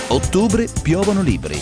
Ottobre piovono libri.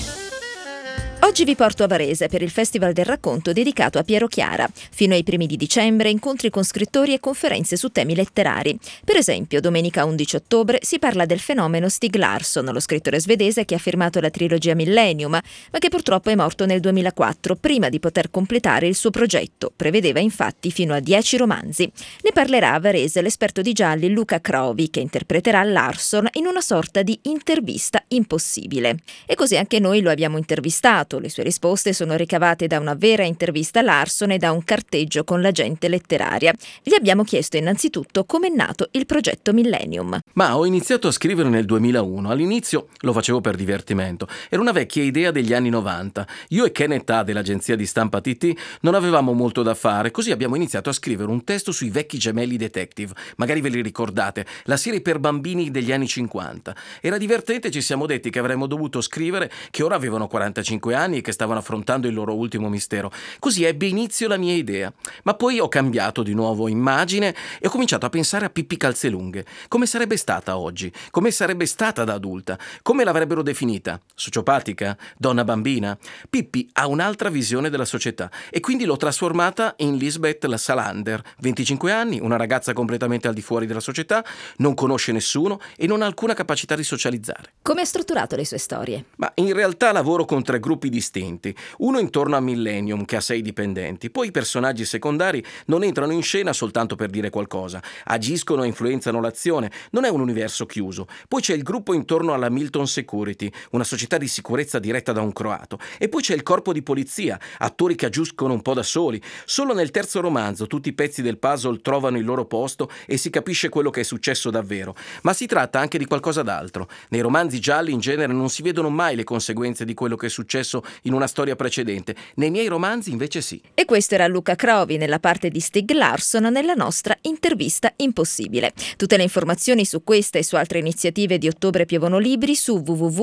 Oggi vi porto a Varese per il Festival del Racconto dedicato a Piero Chiara. Fino ai primi di dicembre incontri con scrittori e conferenze su temi letterari. Per esempio, domenica 11 ottobre si parla del fenomeno Stieg Larsson, lo scrittore svedese che ha firmato la trilogia Millennium, ma che purtroppo è morto nel 2004, prima di poter completare il suo progetto. Prevedeva infatti fino a 10 romanzi. Ne parlerà a Varese l'esperto di gialli Luca Crovi, che interpreterà Larsson in una sorta di intervista impossibile. E così anche noi lo abbiamo intervistato. Le sue risposte sono ricavate da una vera intervista a Larsson e da un carteggio con l'agente letteraria. Gli abbiamo chiesto innanzitutto come è nato il progetto Millennium. Ma ho iniziato a scrivere nel 2001. All'inizio lo facevo per divertimento. Era una vecchia idea degli anni 90. Io e Kenneth A dell'agenzia di stampa TT non avevamo molto da fare, così abbiamo iniziato a scrivere un testo sui vecchi gemelli detective. Magari ve li ricordate, la serie per bambini degli anni 50. Era divertente, ci siamo detti che avremmo dovuto scrivere che ora avevano 45 anni e che stavano affrontando il loro ultimo mistero. Così ebbe inizio la mia idea. Ma poi ho cambiato di nuovo immagine e ho cominciato a pensare a Pippi Calzelunghe. Come sarebbe stata oggi? Come sarebbe stata da adulta? Come l'avrebbero definita? Sociopatica? Donna bambina? Pippi ha un'altra visione della società e quindi l'ho trasformata in Lisbeth Salander. 25 anni, una ragazza completamente al di fuori della società, non conosce nessuno e non ha alcuna capacità di socializzare. Come ha strutturato le sue storie? Ma in realtà lavoro con 3 gruppi distinti. Uno intorno a Millennium, che ha 6 dipendenti. Poi i personaggi secondari non entrano in scena soltanto per dire qualcosa. Agiscono e influenzano l'azione. Non è un universo chiuso. Poi c'è il gruppo intorno alla Milton Security, una società di sicurezza diretta da un croato. E poi c'è il corpo di polizia, attori che agiscono un po' da soli. Solo nel terzo romanzo tutti i pezzi del puzzle trovano il loro posto e si capisce quello che è successo davvero. Ma si tratta anche di qualcosa d'altro. Nei romanzi gialli in genere non si vedono mai le conseguenze di quello che è successo in una storia precedente. Nei miei romanzi invece sì. E questo era Luca Crovi nella parte di Stieg Larsson nella nostra intervista impossibile. Tutte le informazioni su questa e su altre iniziative di Ottobre piovono libri su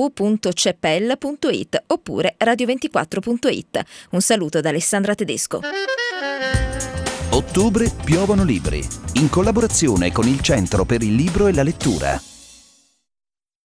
www.cepel.it oppure radio24.it. Un saluto da Alessandra Tedesco. Ottobre piovono libri, in collaborazione con il Centro per il Libro e la Lettura.